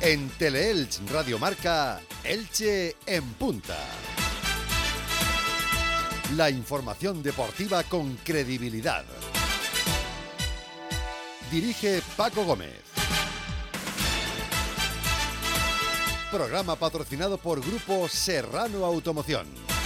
En Teleelch Radio Marca, Elche en punta. La información deportiva con credibilidad. Dirige Paco Gómez. Programa patrocinado por Grupo Serrano Automoción.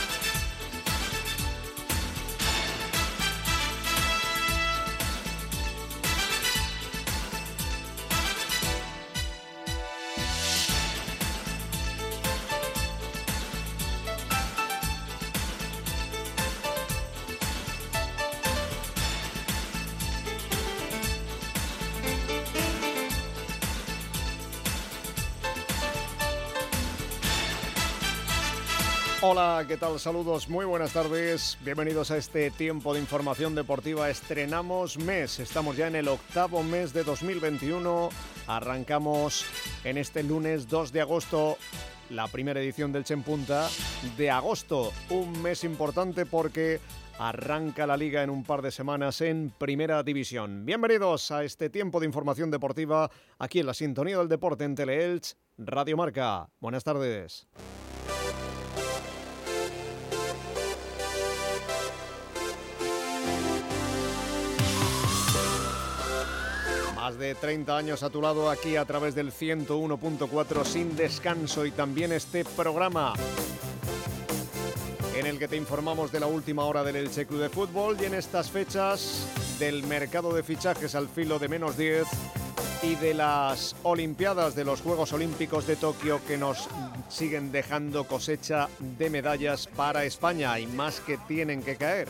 Hola, ¿qué tal? Saludos, muy buenas tardes. Bienvenidos a este tiempo de información deportiva. Estrenamos mes, estamos ya en el octavo mes de 2021. Arrancamos en este lunes 2 de agosto la primera edición del Elche en Punta de agosto. Un mes importante porque arranca la Liga en un par de semanas en Primera División. Bienvenidos a este tiempo de información deportiva aquí en la sintonía del deporte en Teleelch Radio Marca. Buenas tardes. Más de 30 años a tu lado aquí a través del 101.4 sin descanso y también este programa en el que te informamos de la última hora del Elche Club de Fútbol y en estas fechas del mercado de fichajes al filo de -10 y de las Olimpiadas, de los Juegos Olímpicos de Tokio que nos siguen dejando cosecha de medallas para España y más que tienen que caer.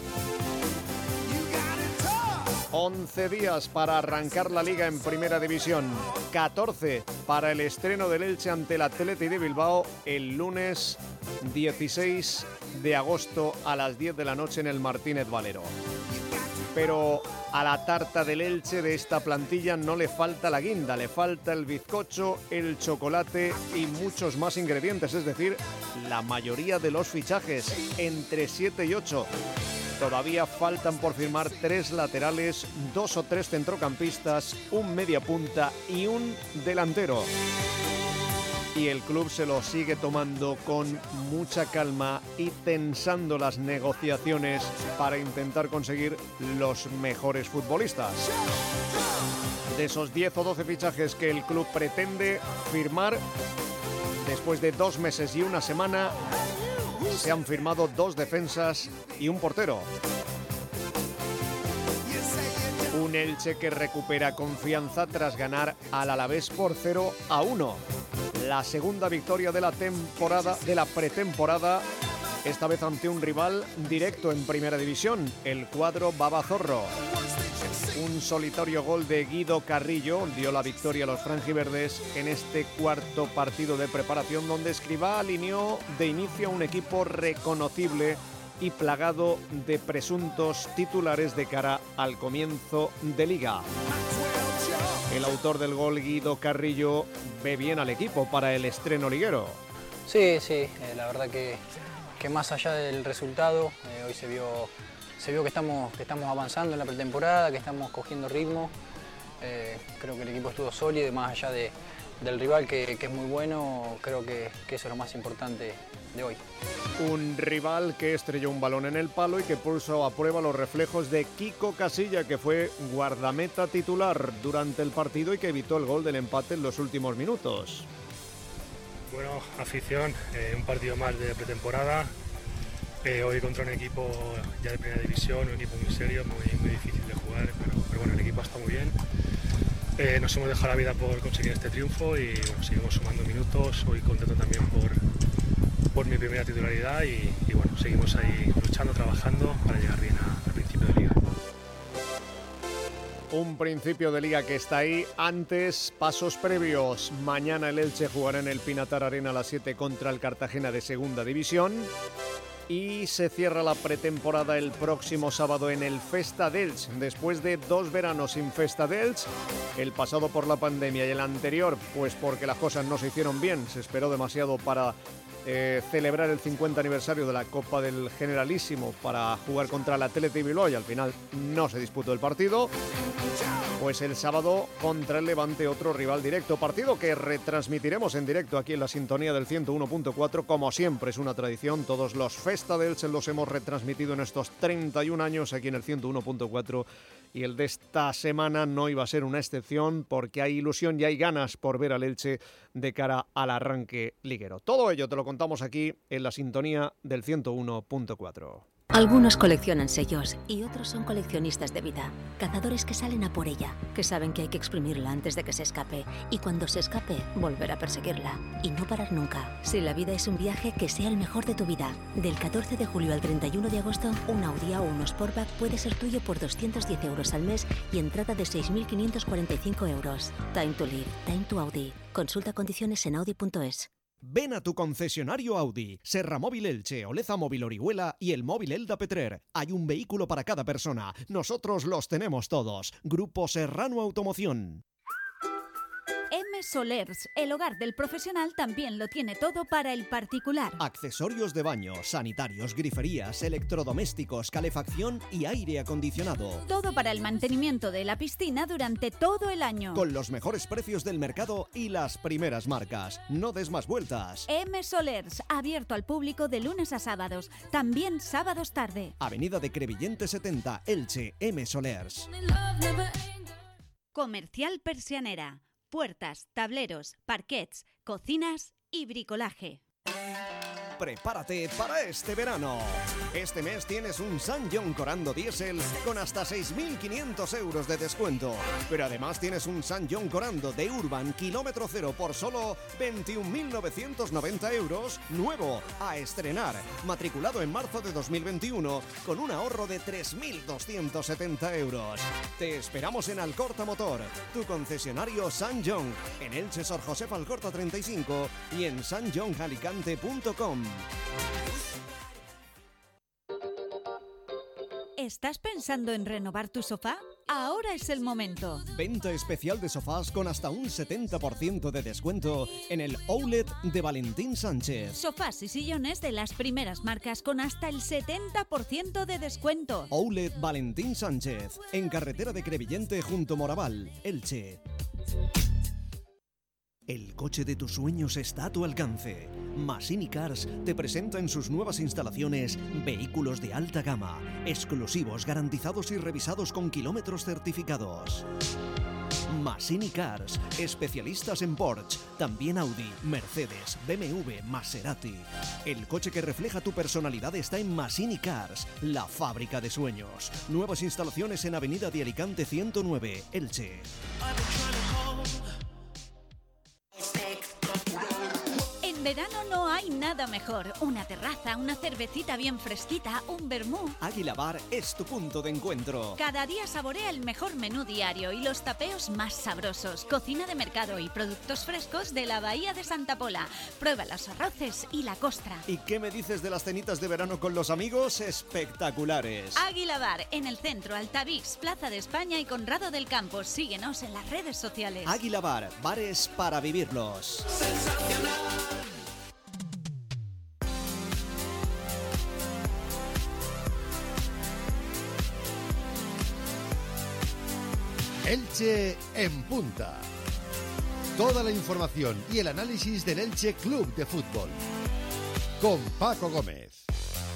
11 días para arrancar la Liga en Primera División, 14 para el estreno del Elche ante el Athletic de Bilbao el lunes 16 de agosto a las 10 de la noche en el Martínez Valero. Pero a la tarta del Elche de esta plantilla no le falta la guinda, le falta el bizcocho, el chocolate y muchos más ingredientes, es decir, la mayoría de los fichajes, entre 7 y 8. Todavía faltan por firmar 3 laterales, 2 o 3 centrocampistas, un mediapunta y un delantero. Y el club se lo sigue tomando con mucha calma y tensando las negociaciones para intentar conseguir los mejores futbolistas. De esos 10 o 12 fichajes que el club pretende firmar, después de 2 meses y una semana, se han firmado 2 defensas y un portero. Un Elche que recupera confianza tras ganar al Alavés por 0-1. La segunda victoria de la pretemporada, esta vez ante un rival directo en Primera División, el cuadro Babazorro. Un solitario gol de Guido Carrillo dio la victoria a los franjiverdes en este cuarto partido de preparación, donde Escribá alineó de inicio a un equipo reconocible y plagado de presuntos titulares de cara al comienzo de Liga. El autor del gol, Guido Carrillo, ve bien al equipo para el estreno liguero. Sí, la verdad que más allá del resultado, hoy se vio que estamos avanzando en la pretemporada, que estamos cogiendo ritmo. Creo que el equipo estuvo sólido, más allá del rival que es muy bueno. Creo que eso es lo más importante de hoy. Un rival que estrelló un balón en el palo y que puso a prueba los reflejos de Kiko Casilla, que fue guardameta titular durante el partido y que evitó el gol del empate en los últimos minutos. Bueno, afición, un partido más de pretemporada. Hoy contra un equipo ya de Primera División, un equipo muy serio, muy difícil de jugar, pero bueno, el equipo está muy bien. Nos hemos dejado la vida por conseguir este triunfo y bueno, seguimos sumando minutos. Hoy contento también por mi primera titularidad y bueno, seguimos ahí luchando, trabajando para llegar bien al principio de Liga. Un principio de Liga que está ahí. Antes, pasos previos. Mañana el Elche jugará en el Pinatar Arena a las 7 contra el Cartagena de Segunda División. Y se cierra la pretemporada el próximo sábado en el Festa d'Elx. Después de 2 veranos sin Festa d'Elx, el pasado por la pandemia y el anterior, pues porque las cosas no se hicieron bien, se esperó demasiado para celebrar el 50 aniversario de la Copa del Generalísimo para jugar contra el Athletic de Bilbao y al final no se disputó el partido. Pues el sábado contra el Levante, otro rival directo, partido que retransmitiremos en directo aquí en la sintonía del 101.4, como siempre es una tradición, todos los Festa de Elche los hemos retransmitido en estos 31 años aquí en el 101.4 y el de esta semana no iba a ser una excepción porque hay ilusión y hay ganas por ver al Elche de cara al arranque liguero. Todo ello te lo contamos aquí en la sintonía del 101.4. Algunos coleccionan sellos y otros son coleccionistas de vida, cazadores que salen a por ella, que saben que hay que exprimirla antes de que se escape y cuando se escape, volver a perseguirla y no parar nunca. Si la vida es un viaje, que sea el mejor de tu vida. Del 14 de julio al 31 de agosto, un Audi A1 Sportback puede ser tuyo por 210 euros al mes y entrada de 6.545 euros. Time to live, time to Audi. Consulta condiciones en audi.es. Ven a tu concesionario Audi, Serra Móvil Elche, Oleza Móvil Orihuela y el Móvil Elda Petrer. Hay un vehículo para cada persona. Nosotros los tenemos todos. Grupo Serrano Automoción. M Solers, el hogar del profesional, también lo tiene todo para el particular. Accesorios de baño, sanitarios, griferías, electrodomésticos, calefacción y aire acondicionado. Todo para el mantenimiento de la piscina durante todo el año. Con los mejores precios del mercado y las primeras marcas. No des más vueltas. M Solers, abierto al público de lunes a sábados, también sábados tarde. Avenida de Crevillente 70, Elche, M Solers. Comercial Persianera. Puertas, tableros, parquets, cocinas y bricolaje. Prepárate para este verano. Este mes tienes un SsangYong Corando Diesel con hasta 6.500 euros de descuento. Pero además tienes un SsangYong Corando de Urban kilómetro cero por solo 21.990 euros, nuevo, a estrenar, matriculado en marzo de 2021, con un ahorro de 3.270 euros. Te esperamos en Alcorta Motor, tu concesionario SsangYong, en Elche Sor Josef Alcorta 35 y en sangyongalicante.com. ¿Estás pensando en renovar tu sofá? Ahora es el momento. Venta especial de sofás con hasta un 70% de descuento en el Outlet de Valentín Sánchez. Sofás y sillones de las primeras marcas con hasta el 70% de descuento. Outlet Valentín Sánchez, en carretera de Crevillente junto Moraval, Elche. El coche de tus sueños está a tu alcance. Masini Cars te presenta en sus nuevas instalaciones vehículos de alta gama, exclusivos, garantizados y revisados con kilómetros certificados. Masini Cars, especialistas en Porsche, también Audi, Mercedes, BMW, Maserati. El coche que refleja tu personalidad está en Masini Cars, la fábrica de sueños. Nuevas instalaciones en Avenida de Alicante 109, Elche. En verano no hay nada mejor. Una terraza, una cervecita bien fresquita, un vermú. Águila Bar es tu punto de encuentro. Cada día saborea el mejor menú diario y los tapeos más sabrosos. Cocina de mercado y productos frescos de la Bahía de Santa Pola. Prueba los arroces y la costra. ¿Y qué me dices de las cenitas de verano con los amigos? Espectaculares. Águila Bar, en el centro, Altavix, Plaza de España y Conrado del Campos. Síguenos en las redes sociales. Águila Bar, bares para vivirlos. Elche en punta. Toda la información y el análisis del Elche Club de Fútbol. Con Paco Gómez.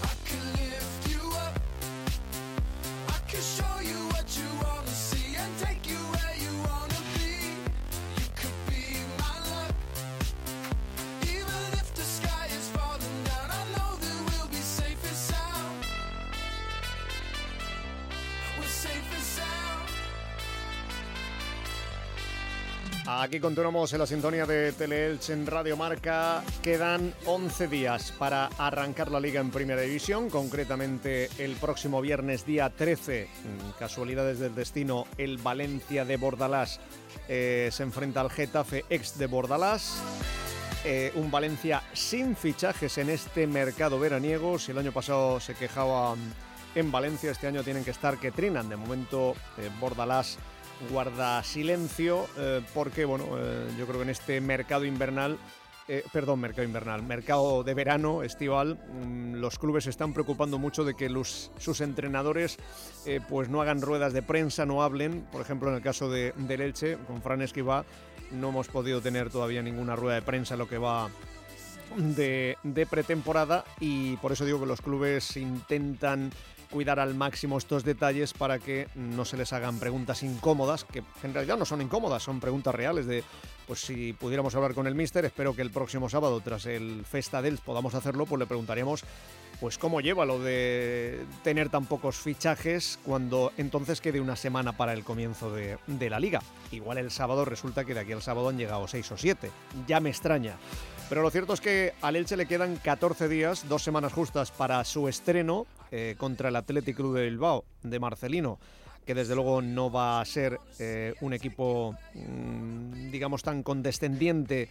Aquí continuamos en la sintonía de Teleelche en Radio Marca. Quedan 11 días para arrancar la Liga en Primera División, concretamente el próximo viernes día 13. Casualidades del destino, el Valencia de Bordalás se enfrenta al Getafe ex de Bordalás. Un Valencia sin fichajes en este mercado veraniego. Si el año pasado se quejaba en Valencia, este año tienen que estar que trinan. De momento Bordalás guarda silencio porque yo creo que en este mercado invernal mercado invernal, mercado de verano, estival. Los clubes se están preocupando mucho de que sus entrenadores pues no hagan ruedas de prensa, no hablen. Por ejemplo, en el caso del Elche, con Fran Escribá, no hemos podido tener todavía ninguna rueda de prensa en lo que va de pretemporada, y por eso digo que los clubes intentan cuidar al máximo estos detalles para que no se les hagan preguntas incómodas, que en realidad no son incómodas, son preguntas reales de, pues si pudiéramos hablar con el míster, espero que el próximo sábado, tras el Festa dels, podamos hacerlo, pues le preguntaríamos pues cómo lleva lo de tener tan pocos fichajes cuando entonces quede una semana para el comienzo de la Liga. Igual el sábado resulta que de aquí al sábado han llegado 6 o 7, ya me extraña. Pero lo cierto es que al Elche le quedan 14 días, 2 semanas justas para su estreno contra el Athletic Club de Bilbao de Marcelino, que desde luego no va a ser un equipo, digamos, tan condescendiente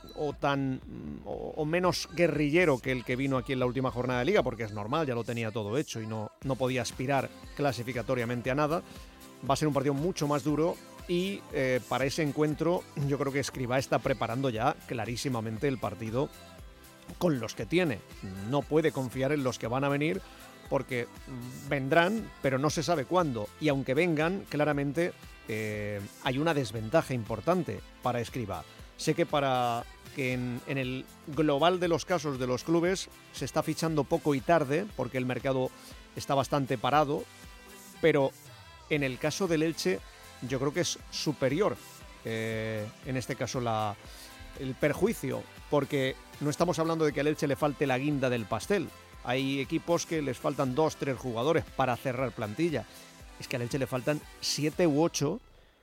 o menos guerrillero que el que vino aquí en la última jornada de Liga, porque es normal, ya lo tenía todo hecho y no podía aspirar clasificatoriamente a nada. Va a ser un partido mucho más duro. Y para ese encuentro yo creo que Escribá está preparando ya clarísimamente el partido con los que tiene. No puede confiar en los que van a venir porque vendrán, pero no se sabe cuándo. Y aunque vengan, claramente hay una desventaja importante para Escribá. Sé que en el global de los casos de los clubes se está fichando poco y tarde porque el mercado está bastante parado, pero en el caso del Elche yo creo que es superior, en este caso, el perjuicio, porque no estamos hablando de que al Elche le falte la guinda del pastel. Hay equipos que les faltan 2-3 jugadores para cerrar plantilla. Es que al Elche le faltan 7 u 8,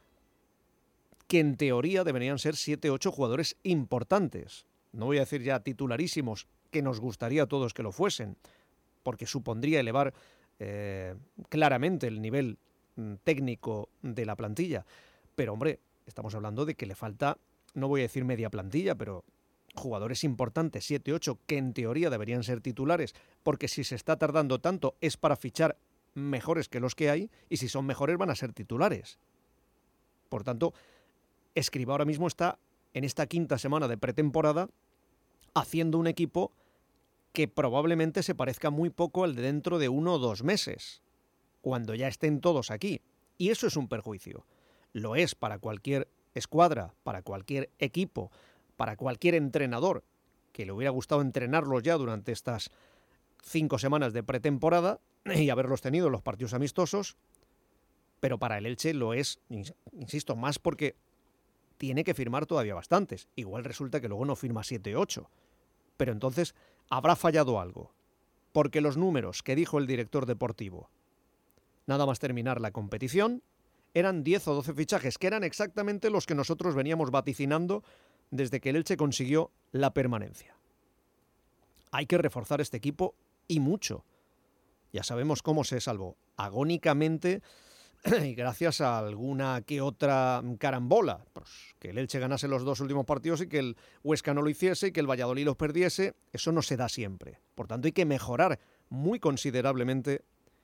que en teoría deberían ser 7-8 jugadores importantes. No voy a decir ya titularísimos, que nos gustaría a todos que lo fuesen, porque supondría elevar claramente el nivel técnico de la plantilla. Pero hombre, estamos hablando de que le falta, no voy a decir media plantilla, pero jugadores importantes, 7-8, que en teoría deberían ser titulares, porque si se está tardando tanto es para fichar mejores que los que hay, y si son mejores van a ser titulares. Por tanto, Escribá ahora mismo está en esta quinta semana de pretemporada haciendo un equipo que probablemente se parezca muy poco al de dentro de 1 o 2 meses, cuando ya estén todos aquí. Y eso es un perjuicio. Lo es para cualquier escuadra, para cualquier equipo, para cualquier entrenador que le hubiera gustado entrenarlos ya durante estas 5 semanas de pretemporada y haberlos tenido en los partidos amistosos. Pero para el Elche lo es, insisto, más porque tiene que firmar todavía bastantes. Igual resulta que luego no firma 7-8. Pero entonces habrá fallado algo. Porque los números que dijo el director deportivo nada más terminar la competición, eran 10 o 12 fichajes, que eran exactamente los que nosotros veníamos vaticinando desde que el Elche consiguió la permanencia. Hay que reforzar este equipo y mucho. Ya sabemos cómo se salvó, agónicamente y gracias a alguna que otra carambola. Pues que el Elche ganase los 2 últimos partidos y que el Huesca no lo hiciese y que el Valladolid los perdiese, eso no se da siempre. Por tanto, hay que mejorar muy considerablemente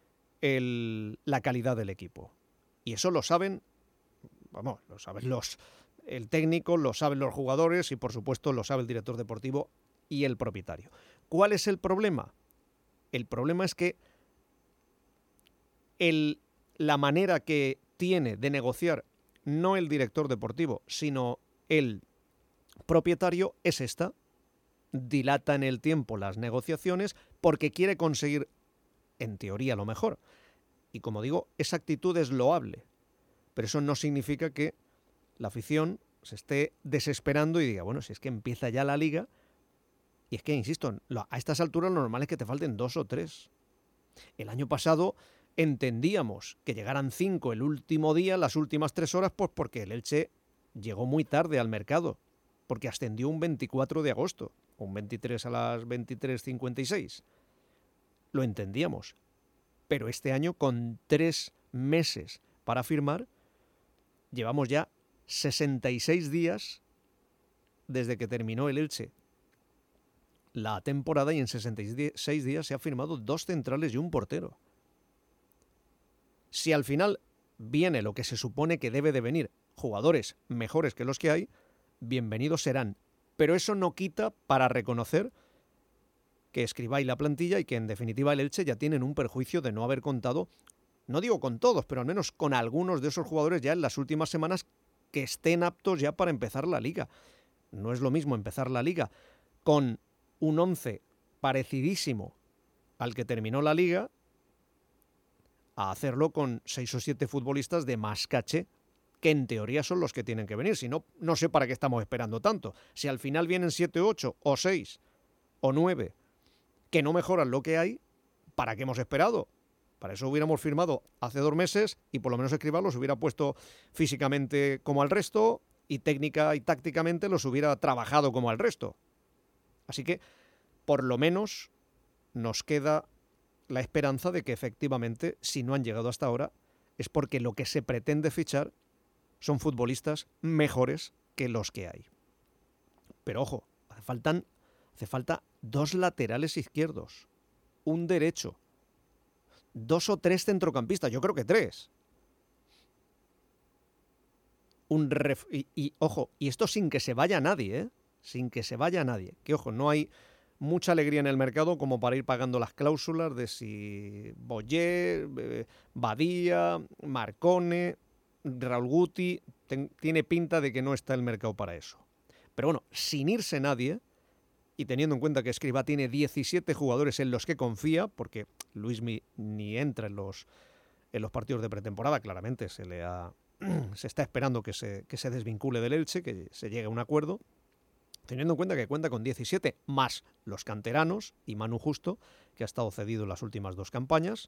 la calidad del equipo. Y eso lo saben, lo saben el técnico, lo saben los jugadores y por supuesto lo sabe el director deportivo y el propietario. ¿Cuál es el problema? El problema es que la manera que tiene de negociar no el director deportivo, sino el propietario es esta. Dilata en el tiempo las negociaciones porque quiere conseguir, en teoría, lo mejor. Y como digo, esa actitud es loable. Pero eso no significa que la afición se esté desesperando y diga, bueno, si es que empieza ya la Liga. Y es que, insisto, a estas alturas lo normal es que te falten 2 o 3. El año pasado entendíamos que llegaran 5 el último día, las últimas 3 horas, pues porque el Elche llegó muy tarde al mercado. Porque ascendió un 24 de agosto, un 23 a las 23:56. Lo entendíamos. Pero este año, con 3 meses para firmar, llevamos ya 66 días desde que terminó el Elche la temporada y en 66 días se ha firmado 2 centrales y un portero. Si al final viene lo que se supone que debe de venir, jugadores mejores que los que hay, bienvenidos serán. Pero eso no quita para reconocer que Escribá y la plantilla y que en definitiva el Elche ya tienen un perjuicio de no haber contado, no digo con todos, pero al menos con algunos de esos jugadores ya en las últimas semanas que estén aptos ya para empezar la Liga. No es lo mismo empezar la Liga con un 11 parecidísimo al que terminó la Liga a hacerlo con 6 o 7 futbolistas de más caché, que en teoría son los que tienen que venir. Si no, no sé para qué estamos esperando tanto. Si al final vienen 7, 8 o 6 o 9 que no mejoran lo que hay, ¿para qué hemos esperado? Para eso hubiéramos firmado hace 2 meses y por lo menos Escribá los hubiera puesto físicamente como al resto y técnica y tácticamente los hubiera trabajado como al resto. Así que, por lo menos, nos queda la esperanza de que efectivamente, si no han llegado hasta ahora, es porque lo que se pretende fichar son futbolistas mejores que los que hay. Pero ojo, hace falta 2 laterales izquierdos, un derecho, 2 o 3 centrocampistas, yo creo que 3. Ojo, y esto sin que se vaya nadie, ¿eh? Sin que se vaya nadie. Que ojo, no hay mucha alegría en el mercado como para ir pagando las cláusulas de si Boyer, Badía, Marcone, Raúl Guti. Tiene pinta de que no está el mercado para eso. Pero bueno, sin irse nadie, y teniendo en cuenta que Escribá tiene 17 jugadores en los que confía, porque Luismi ni entra en los partidos de pretemporada, claramente se está esperando que se desvincule del Elche, que se llegue a un acuerdo, teniendo en cuenta que cuenta con 17 más los canteranos y Manu Justo, que ha estado cedido en las últimas 2 campañas.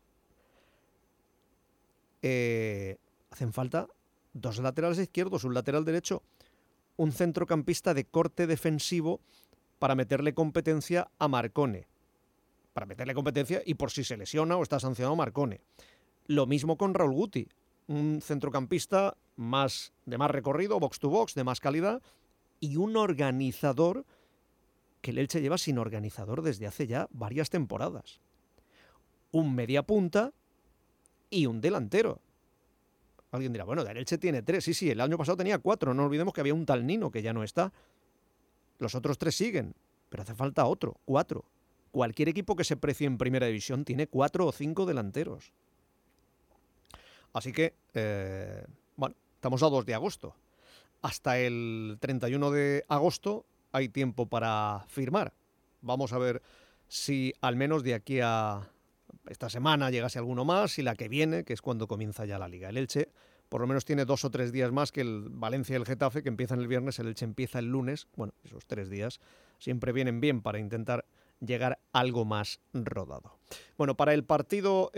Hacen falta 2 laterales izquierdos, un lateral derecho, un centrocampista de corte defensivo para meterle competencia a Marcone. Para meterle competencia y por si se lesiona o está sancionado Marcone. Lo mismo con Raúl Guti, un centrocampista de más recorrido, box to box, de más calidad, y un organizador que el Elche lleva sin organizador desde hace ya varias temporadas. Un mediapunta y un delantero. Alguien dirá, bueno, el Elche tiene 3. Sí, el año pasado tenía 4. No olvidemos que había un tal Nino que ya no está. Los otros 3 siguen, pero hace falta otro, 4. Cualquier equipo que se precie en primera división tiene 4 o 5 delanteros. Así que, bueno, estamos a 2 de agosto. Hasta el 31 de agosto hay tiempo para firmar. Vamos a ver si al menos de aquí a esta semana llegase alguno más y la que viene, que es cuando comienza ya la Liga. El Elche por lo menos tiene 2 o 3 días más que el Valencia y el Getafe, que empiezan el viernes, el Elche empieza el lunes. Bueno, esos 3 días siempre vienen bien para intentar llegar algo más rodado. Bueno, para el partido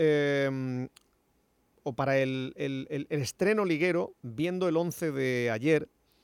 o para el estreno liguero, viendo el 11 de ayer,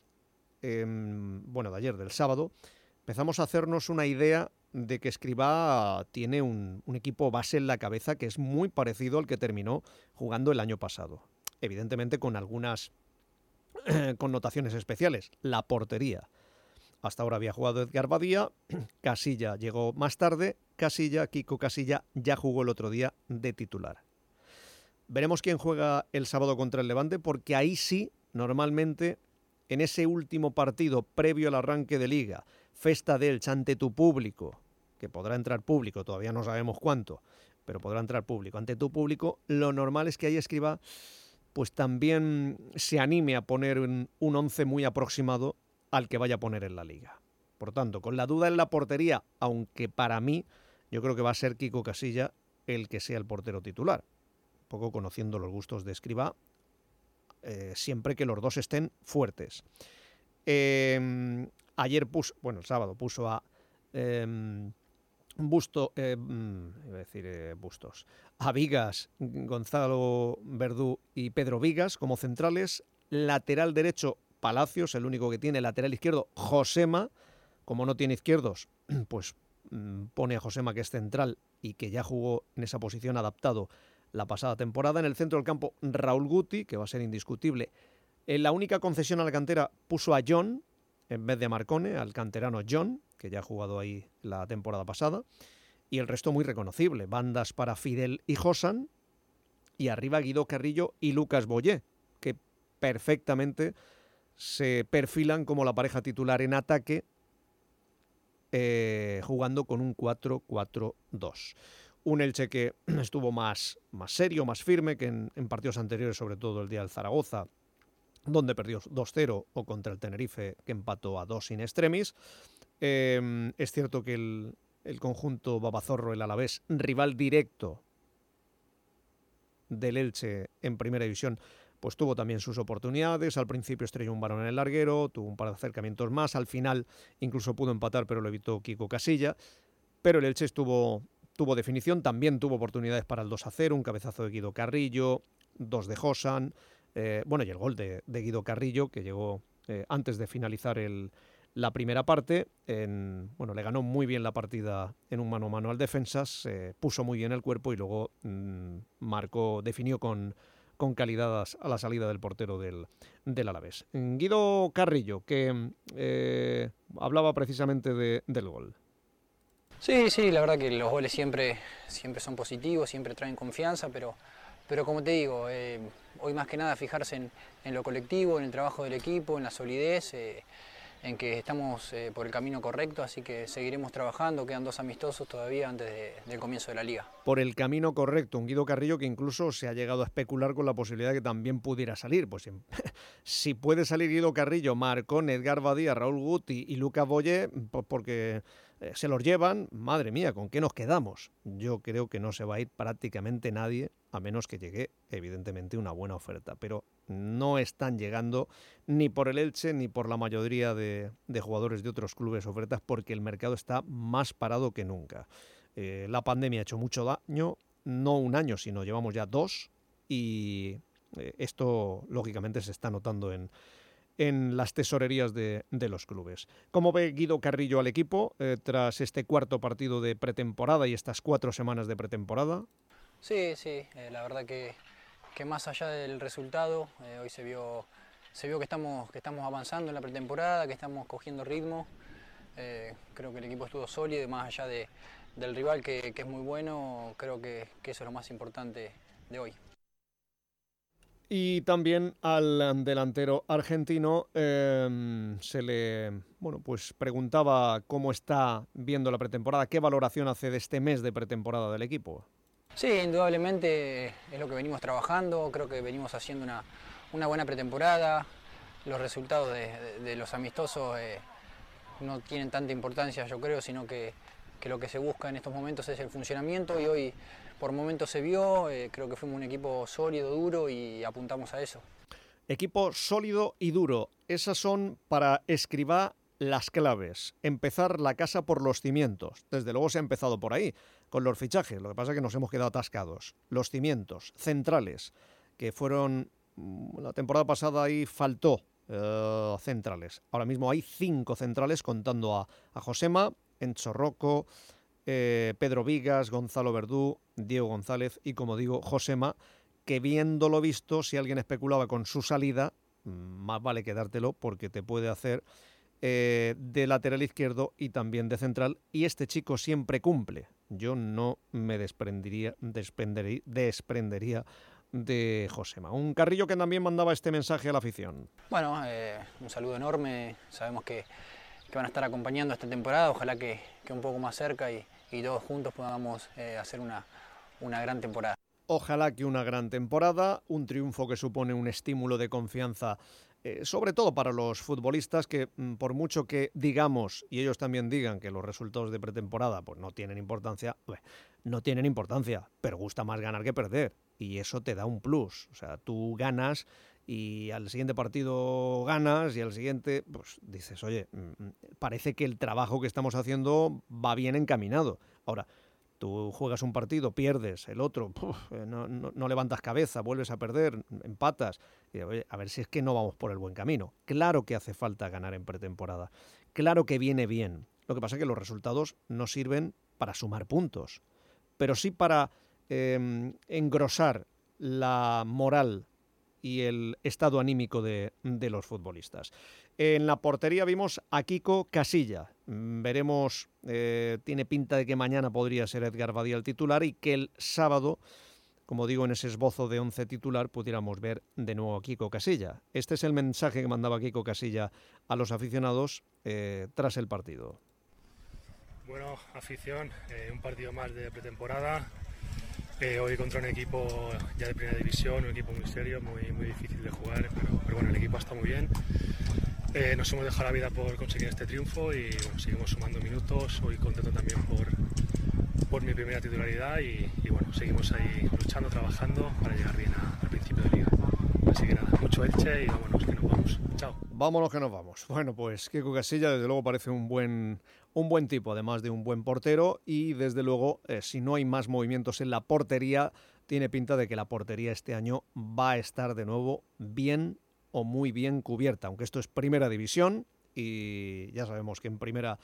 del sábado, empezamos a hacernos una idea de que Escribá tiene un equipo base en la cabeza que es muy parecido al que terminó jugando el año pasado. Evidentemente con algunas connotaciones especiales. La portería. Hasta ahora había jugado Edgar Badía, Casilla llegó más tarde, Kiko Casilla ya jugó el otro día de titular. Veremos quién juega el sábado contra el Levante, porque ahí sí, normalmente, en ese último partido previo al arranque de Liga, Festa del Elche ante tu público, que podrá entrar público, todavía no sabemos cuánto, pero podrá entrar público. Ante tu público, lo normal es que ahí Escribá pues también se anime a poner un 11 muy aproximado al que vaya a poner en la Liga. Por tanto, con la duda en la portería, aunque para mí yo creo que va a ser Kiko Casilla el que sea el portero titular. Un poco conociendo los gustos de Escribá, siempre que los dos estén fuertes. Ayer el sábado puso a a Vigas, Gonzalo Verdú y Pedro Vigas como centrales. Lateral derecho, Palacios, el único que tiene. Lateral izquierdo, Josema. Como no tiene izquierdos, pues pone a Josema, que es central y que ya jugó en esa posición adaptado la pasada temporada. En el centro del campo, Raúl Guti, que va a ser indiscutible. En la única concesión a la cantera puso a John en vez de Marcone, al canterano John, que ya ha jugado ahí la temporada pasada. Y el resto muy reconocible. Bandas para Fidel y Josan. Y arriba Guido Carrillo y Lucas Boyé, que perfectamente se perfilan como la pareja titular en ataque jugando con un 4-4-2. Un Elche que estuvo más serio, más firme que en partidos anteriores, sobre todo el día del Zaragoza, donde perdió 2-0, o contra el Tenerife, que empató a 2 in extremis. Es cierto que el conjunto babazorro, el Alavés, rival directo del Elche en primera división, pues tuvo también sus oportunidades. Al principio estrelló un balón en el larguero, tuvo un par de acercamientos más, al final incluso pudo empatar, pero lo evitó Kiko Casilla. Pero el Elche tuvo definición, también tuvo oportunidades para el 2-0, un cabezazo de Guido Carrillo, 2 de Josan, y el gol de Guido Carrillo, que llegó antes de finalizar la primera parte. Le ganó muy bien la partida en un mano a mano al defensas, puso muy bien el cuerpo y luego definió con calidad a la salida del portero del Alavés. Guido Carrillo, que hablaba precisamente del gol. Sí, la verdad que los goles siempre son positivos, siempre traen confianza, pero como te digo, hoy más que nada fijarse en lo colectivo, en el trabajo del equipo, en la solidez, en que estamos por el camino correcto, así que seguiremos trabajando. Quedan 2 amistosos todavía antes del comienzo de la liga. Por el camino correcto, un Guido Carrillo que incluso se ha llegado a especular con la posibilidad de que también pudiera salir. Pues si puede salir Guido Carrillo, Marcón, Edgar Badía, Raúl Guti y Lucas Boyé, pues porque se los llevan, madre mía, ¿con qué nos quedamos? Yo creo que no se va a ir prácticamente nadie, a menos que llegue, evidentemente, una buena oferta. Pero no están llegando ni por el Elche ni por la mayoría de jugadores de otros clubes ofertas, porque el mercado está más parado que nunca. La pandemia ha hecho mucho daño, no un año, sino llevamos ya 2, y esto lógicamente se está notando en las tesorerías de los clubes. ¿Cómo ve Guido Carrillo al equipo tras este cuarto partido de pretemporada y estas 4 semanas de pretemporada? Sí, la verdad que más allá del resultado, hoy se vio que estamos avanzando en la pretemporada, que estamos cogiendo ritmo. Creo que el equipo estuvo sólido y más allá del rival que es muy bueno, creo que eso es lo más importante de hoy. Y también al delantero argentino se le preguntaba cómo está viendo la pretemporada, qué valoración hace de este mes de pretemporada del equipo. Sí, indudablemente es lo que venimos trabajando, creo que venimos haciendo una buena pretemporada. Los resultados de los amistosos no tienen tanta importancia, yo creo, sino que lo que se busca en estos momentos es el funcionamiento, y hoy por momentos se vio. Creo que fuimos un equipo sólido, duro, y apuntamos a eso. Equipo sólido y duro, esas son para Escribá las claves. Empezar la casa por los cimientos. Desde luego se ha empezado por ahí, con los fichajes. Lo que pasa es que nos hemos quedado atascados. Los cimientos centrales, que fueron... La temporada pasada ahí faltó centrales. Ahora mismo hay 5 centrales, contando a Josema, Enzo Rocco, Pedro Vigas, Gonzalo Verdú, Diego González y, como digo, Josema, que viéndolo visto, si alguien especulaba con su salida, más vale quedártelo, porque te puede hacer de lateral izquierdo y también de central, y este chico siempre cumple. Yo no me desprendería de Josema. Un Carrillo que también mandaba este mensaje a la afición. Bueno, un saludo enorme. Sabemos que van a estar acompañando esta temporada, ojalá que un poco más cerca y todos juntos podamos hacer una gran temporada. Ojalá que una gran temporada, un triunfo que supone un estímulo de confianza, sobre todo para los futbolistas, que por mucho que digamos, y ellos también digan, que los resultados de pretemporada pues no tienen importancia, pero gusta más ganar que perder, y eso te da un plus. O sea, tú ganas y al siguiente partido ganas, y al siguiente pues dices, oye, parece que el trabajo que estamos haciendo va bien encaminado. Ahora, tú juegas un partido, pierdes, el otro, no levantas cabeza, vuelves a perder, empatas. Y, oye, a ver si es que no vamos por el buen camino. Claro que hace falta ganar en pretemporada. Claro que viene bien. Lo que pasa es que los resultados no sirven para sumar puntos, pero sí para engrosar la moral y el estado anímico de los futbolistas. En la portería vimos a Kiko Casilla. Veremos, tiene pinta de que mañana podría ser Edgar Badía el titular, y que el sábado, como digo, en ese esbozo de 11 titular, pudiéramos ver de nuevo a Kiko Casilla. Este es el mensaje que mandaba Kiko Casilla a los aficionados tras el partido. Bueno, afición, un partido más de pretemporada. Hoy contra un equipo ya de primera división, un equipo muy serio, muy difícil de jugar, pero bueno, el equipo está muy bien. Nos hemos dejado la vida por conseguir este triunfo y bueno, seguimos sumando minutos. Hoy contento también por mi primera titularidad y bueno, seguimos ahí luchando, trabajando para llegar bien al principio de liga. Así que nada, mucho Elche y vámonos que nos vamos. Chao. Vámonos que nos vamos. Bueno, pues Quico Casilla desde luego parece un buen tipo, además de un buen portero, y desde luego si no hay más movimientos en la portería, tiene pinta de que la portería este año va a estar de nuevo bien o muy bien cubierta, aunque esto es primera división y ya sabemos que en primera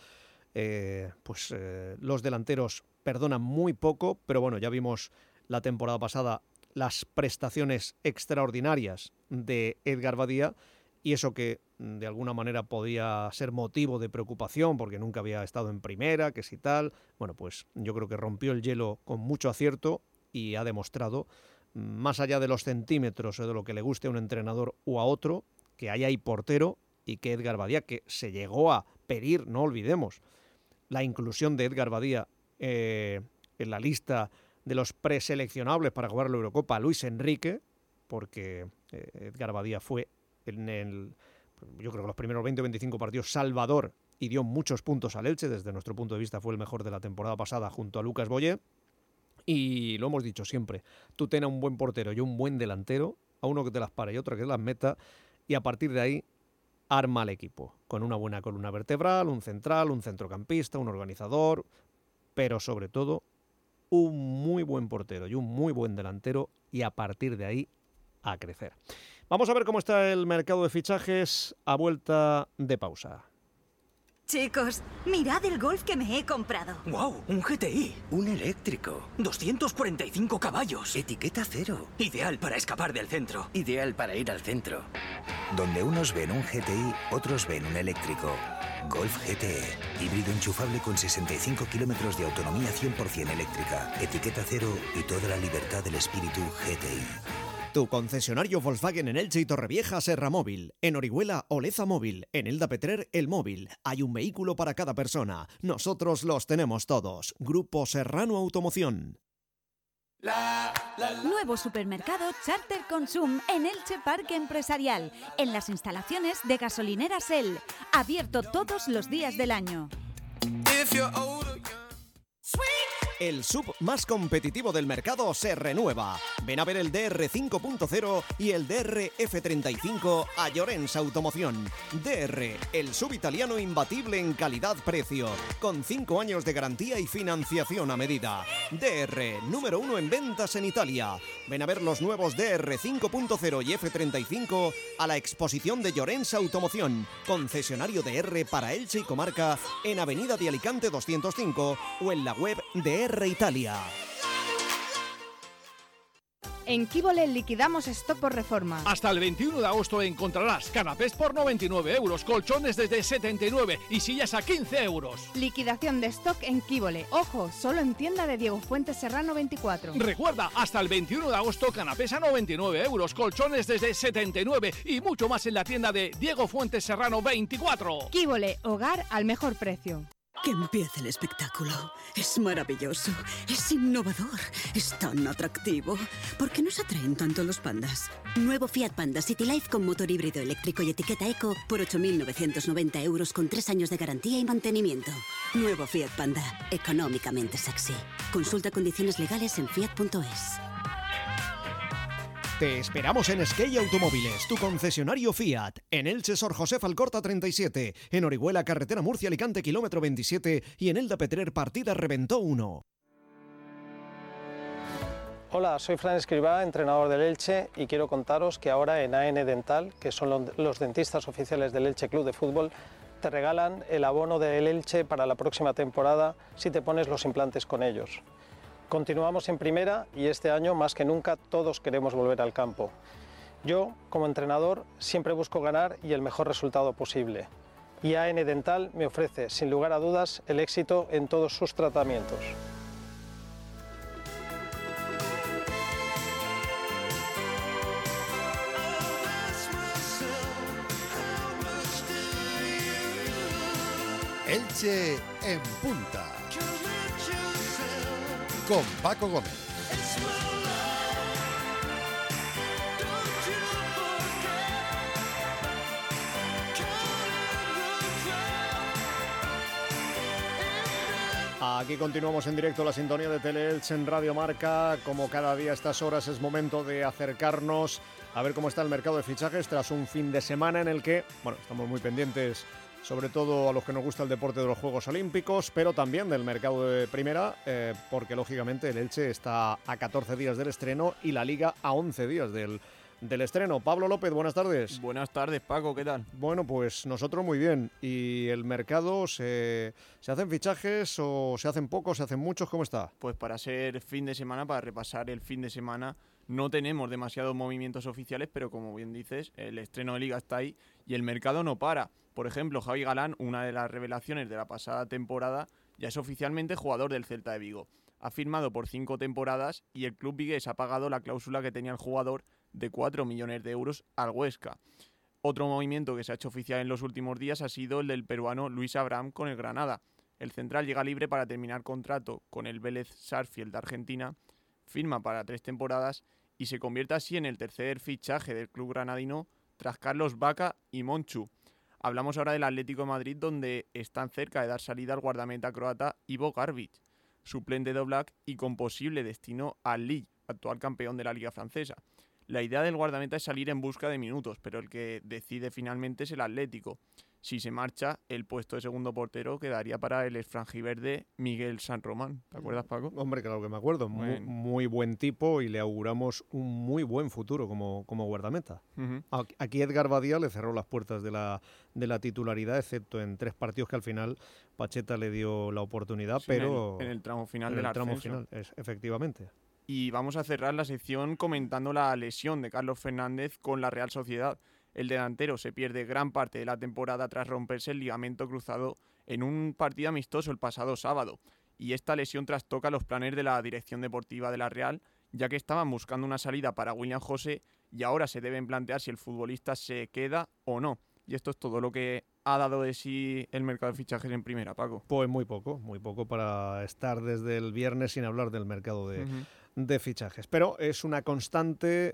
los delanteros perdonan muy poco, pero bueno, ya vimos la temporada pasada las prestaciones extraordinarias de Edgar Badía, y eso que de alguna manera podía ser motivo de preocupación porque nunca había estado en primera, que si tal, bueno, pues yo creo que rompió el hielo con mucho acierto y ha demostrado, más allá de los centímetros o de lo que le guste a un entrenador o a otro, que ahí hay portero y que Edgar Badía, que se llegó a pedir, no olvidemos, la inclusión de Edgar Badía en la lista de los preseleccionables para jugar la Eurocopa a Luis Enrique, porque Edgar Badía fue yo creo que los primeros 20 o 25 partidos salvador y dio muchos puntos al Elche. Desde nuestro punto de vista fue el mejor de la temporada pasada junto a Lucas Boye, y lo hemos dicho siempre, tú ten a un buen portero y un buen delantero, a uno que te las pare y otro que te las meta, y a partir de ahí arma al equipo con una buena columna vertebral, un central, un centrocampista, un organizador, pero sobre todo un muy buen portero y un muy buen delantero, y a partir de ahí a crecer. Vamos a ver cómo está el mercado de fichajes a vuelta de pausa. Chicos, mirad el Golf que me he comprado. ¡Wow! Un GTI. Un eléctrico. 245 caballos. Etiqueta cero. Ideal para escapar del centro. Ideal para ir al centro. Donde unos ven un GTI, otros ven un eléctrico. Golf GTE. Híbrido enchufable con 65 kilómetros de autonomía 100% eléctrica. Etiqueta cero y toda la libertad del espíritu GTI. Tu concesionario Volkswagen en Elche y Torrevieja, Serra Móvil. En Orihuela, Oleza Móvil. En Elda Petrer, El Móvil. Hay un vehículo para cada persona. Nosotros los tenemos todos. Grupo Serrano Automoción. Nuevo supermercado Charter Consum en Elche Parque Empresarial, en las instalaciones de Gasolinera Shell. Abierto todos los días del año. El sub más competitivo del mercado se renueva. Ven a ver el DR 5.0 y el DR F35 a Llorens Automoción. DR, el sub italiano imbatible en calidad-precio, con 5 años de garantía y financiación a medida. DR, número 1 en ventas en Italia. Ven a ver los nuevos DR 5.0 y F35 a la exposición de Llorens Automoción, concesionario DR para Elche y comarca, en Avenida de Alicante 205 o en la web de DR Italia. En Quívole liquidamos stock por reforma. Hasta el 21 de agosto encontrarás canapés por 99 euros, colchones desde 79 y sillas a 15 euros. Liquidación de stock en Quívole. Ojo, solo en tienda de Diego Fuentes Serrano 24. Recuerda, hasta el 21 de agosto canapés a 99 euros, colchones desde 79 y mucho más en la tienda de Diego Fuentes Serrano 24. Quívole, hogar al mejor precio. Que empiece el espectáculo. Es maravilloso, es innovador, es tan atractivo. ¿Por qué nos atraen tanto los pandas? Nuevo Fiat Panda City Life con motor híbrido eléctrico y etiqueta eco por 8.990 euros con 3 años de garantía y mantenimiento. Nuevo Fiat Panda, económicamente sexy. Consulta condiciones legales en fiat.es. Te esperamos en Skey Automóviles, tu concesionario Fiat, en Elche Sor José Alcorta 37, en Orihuela Carretera Murcia Alicante kilómetro 27 y en Elda Petrer partida Reventó 1. Hola, soy Fran Escribá, entrenador del Elche, y quiero contaros que ahora en AN Dental, que son los dentistas oficiales del Elche Club de Fútbol, te regalan el abono del Elche para la próxima temporada si te pones los implantes con ellos. Continuamos en primera y este año más que nunca todos queremos volver al campo. Yo, como entrenador, siempre busco ganar y el mejor resultado posible. Y AN Dental me ofrece, sin lugar a dudas, el éxito en todos sus tratamientos. Elche en punta. Con Paco Gómez. Aquí continuamos en directo la sintonía de Teleelch en Radio Marca. Como cada día a estas horas es momento de acercarnos a ver cómo está el mercado de fichajes tras un fin de semana en el que, bueno, estamos muy pendientes sobre todo a los que nos gusta el deporte de los Juegos Olímpicos, pero también del mercado de primera, porque lógicamente el Elche está a 14 días del estreno y la Liga a 11 días del estreno. Pablo López, buenas tardes. Buenas tardes, Paco, ¿qué tal? Bueno, pues nosotros muy bien. ¿Y el mercado, se hacen fichajes o se hacen pocos, se hacen muchos? ¿Cómo está? Pues para ser fin de semana, para repasar el fin de semana, no tenemos demasiados movimientos oficiales, pero como bien dices, el estreno de Liga está ahí y el mercado no para. Por ejemplo, Javi Galán, una de las revelaciones de la pasada temporada, ya es oficialmente jugador del Celta de Vigo. Ha firmado por 5 temporadas y el club vigués ha pagado la cláusula que tenía el jugador de 4 millones de euros al Huesca. Otro movimiento que se ha hecho oficial en los últimos días ha sido el del peruano Luis Abraham con el Granada. El central llega libre para terminar contrato con el Vélez Sarsfield de Argentina, firma para 3 temporadas y se convierte así en el tercer fichaje del club granadino tras Carlos Vaca y Monchu. Hablamos ahora del Atlético de Madrid, donde están cerca de dar salida al guardameta croata Ivo Garbic, suplente de Oblak y con posible destino al Lille, actual campeón de la Liga francesa. La idea del guardameta es salir en busca de minutos, pero el que decide finalmente es el Atlético. Si se marcha, el puesto de segundo portero quedaría para el franjiverde Miguel San Román. ¿Te acuerdas, Paco? Hombre, claro que me acuerdo. Muy buen tipo y le auguramos un muy buen futuro como guardameta. Uh-huh. Aquí Edgar Badía le cerró las puertas de la titularidad, excepto en 3 partidos que al final Pacheta le dio la oportunidad, Sí, pero en el tramo final del ascenso. Efectivamente. Y vamos a cerrar la sección comentando la lesión de Carlos Fernández con la Real Sociedad. El delantero se pierde gran parte de la temporada tras romperse el ligamento cruzado en un partido amistoso el pasado sábado. Y esta lesión trastoca los planes de la dirección deportiva de la Real, ya que estaban buscando una salida para William José y ahora se deben plantear si el futbolista se queda o no. Y esto es todo lo que ha dado de sí el mercado de fichajes en primera, Paco. Pues muy poco para estar desde el viernes sin hablar del mercado de fichajes. Pero es una constante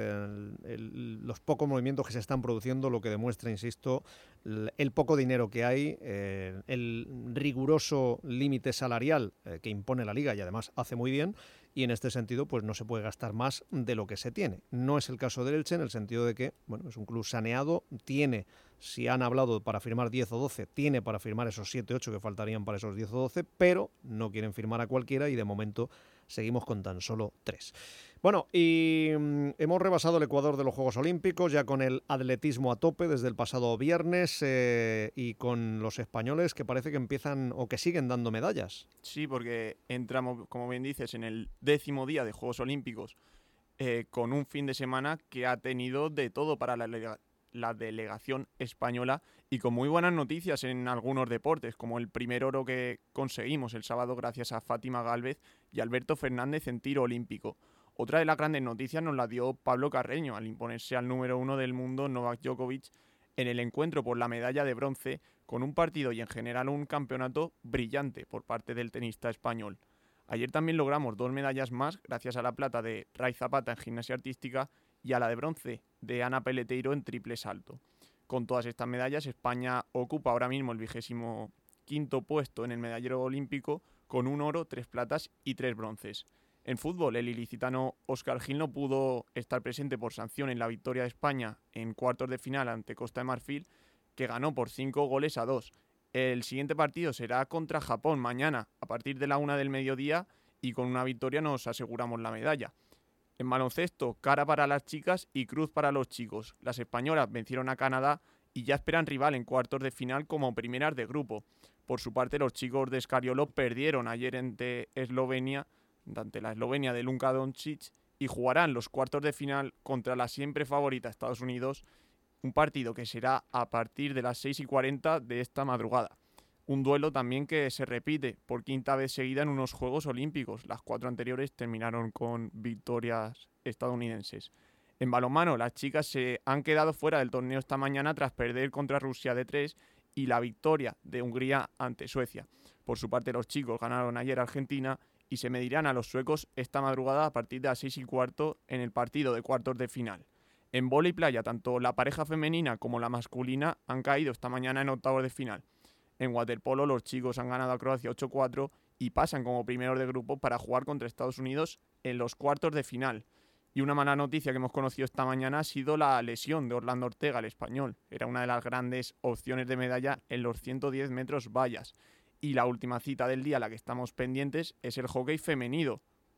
los pocos movimientos que se están produciendo, lo que demuestra, insisto, el poco dinero que hay, el riguroso límite salarial que impone la Liga y además hace muy bien. Y en este sentido, pues no se puede gastar más de lo que se tiene. No es el caso del Elche, en el sentido de que, bueno, es un club saneado, tiene, si han hablado para firmar 10 o 12, tiene para firmar esos 7 o 8 que faltarían para esos 10 o 12, pero no quieren firmar a cualquiera y de momento seguimos con tan solo 3. Bueno, y hemos rebasado el Ecuador de los Juegos Olímpicos, ya con el atletismo a tope desde el pasado viernes y con los españoles que parece que empiezan o que siguen dando medallas. Sí, porque entramos, como bien dices, en el 10º día de Juegos Olímpicos con un fin de semana que ha tenido de todo para la delegación española y con muy buenas noticias en algunos deportes, como el primer oro que conseguimos el sábado gracias a Fátima Gálvez y Alberto Fernández en tiro olímpico. Otra de las grandes noticias nos la dio Pablo Carreño al imponerse al número 1 del mundo, Novak Djokovic, en el encuentro por la medalla de bronce, con un partido y en general un campeonato brillante por parte del tenista español. Ayer también logramos 2 medallas más gracias a la plata de Ray Zapata en gimnasia artística y a la de bronce de Ana Peleteiro en triple salto. Con todas estas medallas, España ocupa ahora mismo el 25º puesto en el medallero olímpico con 1 oro, 3 platas y 3 bronces. En fútbol, el ilicitano Óscar Gil no pudo estar presente por sanción en la victoria de España en cuartos de final ante Costa de Marfil, que ganó por 5-2. El siguiente partido será contra Japón mañana a partir de la 1 del mediodía y con una victoria nos aseguramos la medalla. En baloncesto, cara para las chicas y cruz para los chicos. Las españolas vencieron a Canadá y ya esperan rival en cuartos de final como primeras de grupo. Por su parte, los chicos de Scariolo perdieron ayer ante la Eslovenia de Luka Doncic y jugarán los cuartos de final contra la siempre favorita Estados Unidos, un partido que será a partir de las 6:40 de esta madrugada. Un duelo también que se repite por 5ª vez seguida en unos Juegos Olímpicos. Las 4 anteriores terminaron con victorias estadounidenses. En balonmano, las chicas se han quedado fuera del torneo esta mañana tras perder contra Rusia de 3 y la victoria de Hungría ante Suecia. Por su parte, los chicos ganaron ayer a Argentina y se medirán a los suecos esta madrugada a partir de las 6:15 en el partido de cuartos de final. En vóley playa, tanto la pareja femenina como la masculina han caído esta mañana en octavos de final. En waterpolo, los chicos han ganado a Croacia 8-4 y pasan como primeros de grupo para jugar contra Estados Unidos en los cuartos de final. Y una mala noticia que hemos conocido esta mañana ha sido la lesión de Orlando Ortega, el español. Era una de las grandes opciones de medalla en los 110 metros vallas. Y la última cita del día, a la que estamos pendientes, es el hockey femenino,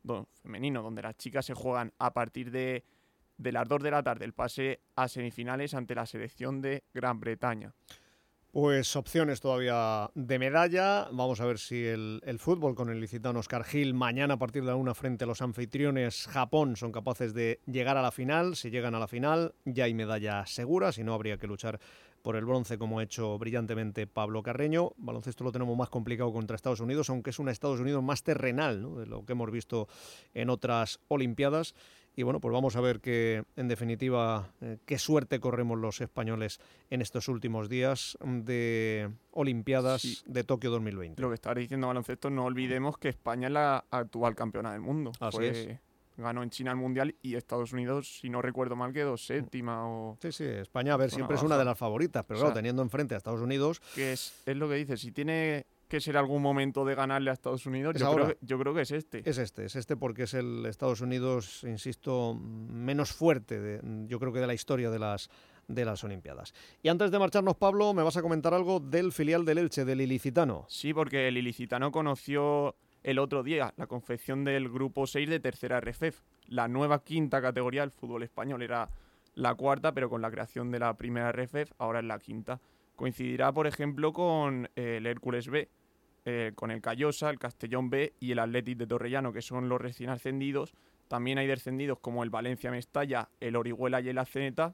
donde las chicas se juegan a partir de las 2 de la tarde el pase a semifinales ante la selección de Gran Bretaña. Pues opciones todavía de medalla. Vamos a ver si el fútbol con el ilicitano Óscar Gil mañana a partir de la 1 frente a los anfitriones Japón son capaces de llegar a la final. Si llegan a la final ya hay medalla segura, si no habría que luchar por el bronce como ha hecho brillantemente Pablo Carreño. Baloncesto lo tenemos más complicado contra Estados Unidos, aunque es un Estados Unidos más terrenal, ¿no?, de lo que hemos visto en otras Olimpiadas. Y bueno, pues vamos a ver que, en definitiva, qué suerte corremos los españoles en estos últimos días de Olimpiadas de Tokio 2020. Lo que estaba diciendo baloncesto, no olvidemos que España es la actual campeona del mundo. Así es. Ganó en China el Mundial y Estados Unidos, si no recuerdo mal, quedó séptima. Sí, España, a ver, siempre es una de las favoritas, pero claro, teniendo enfrente a Estados Unidos... Que es lo que dice, si tiene que ser algún momento de ganarle a Estados Unidos, yo creo que es este. Es este porque es el Estados Unidos, insisto, menos fuerte, yo creo que de la historia de las Olimpiadas. Y antes de marcharnos, Pablo, me vas a comentar algo del filial del Elche, del ilicitano. Sí, porque el ilicitano conoció el otro día la confección del grupo 6 de tercera RFEF, la nueva quinta categoría del fútbol español. Era la cuarta, pero con la creación de la primera RFEF, ahora es la quinta. Coincidirá, por ejemplo, con el Hércules B, con el Callosa, el Castellón B y el Athletic de Torrellano, que son los recién ascendidos. También hay descendidos como el Valencia Mestalla, el Orihuela y el Azeneta.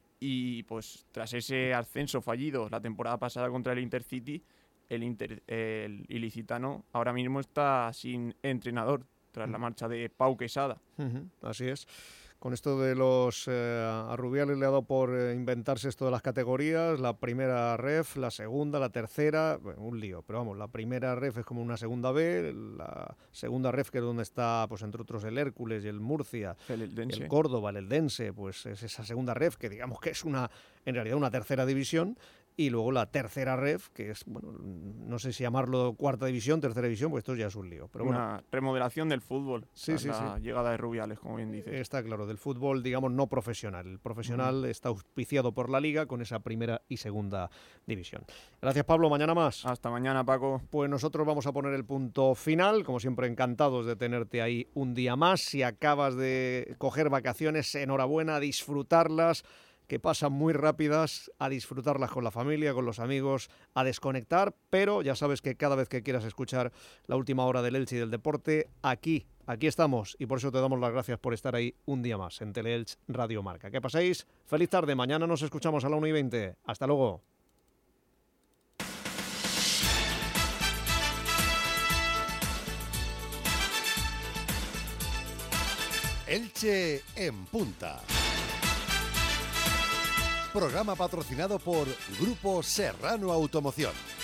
Y pues tras ese ascenso fallido la temporada pasada contra el Intercity, el ilicitano ahora mismo está sin entrenador tras la marcha de Pau Quesada. Así es. Con esto de los a Rubiales le ha dado por inventarse esto de las categorías, la primera ref, la segunda, la tercera, bueno, un lío, pero vamos, la primera ref es como una segunda B, la segunda ref, que es donde está, pues entre otros, el Hércules y el Murcia, el Córdoba, el Eldense, pues es esa segunda ref que digamos que es en realidad una tercera división. Y luego la tercera ref, que es, bueno, no sé si llamarlo cuarta división, tercera división, pues esto ya es un lío. Pero una remodelación del fútbol. Sí. Llegada de Rubiales, como bien dices. Está claro, del fútbol, digamos, no profesional. El profesional está auspiciado por la Liga con esa primera y segunda división. Gracias, Pablo. Mañana más. Hasta mañana, Paco. Pues nosotros vamos a poner el punto final. Como siempre, encantados de tenerte ahí un día más. Si acabas de coger vacaciones, enhorabuena, a disfrutarlas, que pasan muy rápidas, a disfrutarlas con la familia, con los amigos, a desconectar, pero ya sabes que cada vez que quieras escuchar la última hora del Elche y del deporte, aquí estamos, y por eso te damos las gracias por estar ahí un día más en Teleelch Radio Marca. Que paséis feliz tarde, mañana nos escuchamos a la 1:20. Hasta luego. Elche en punta. Programa patrocinado por Grupo Serrano Automoción.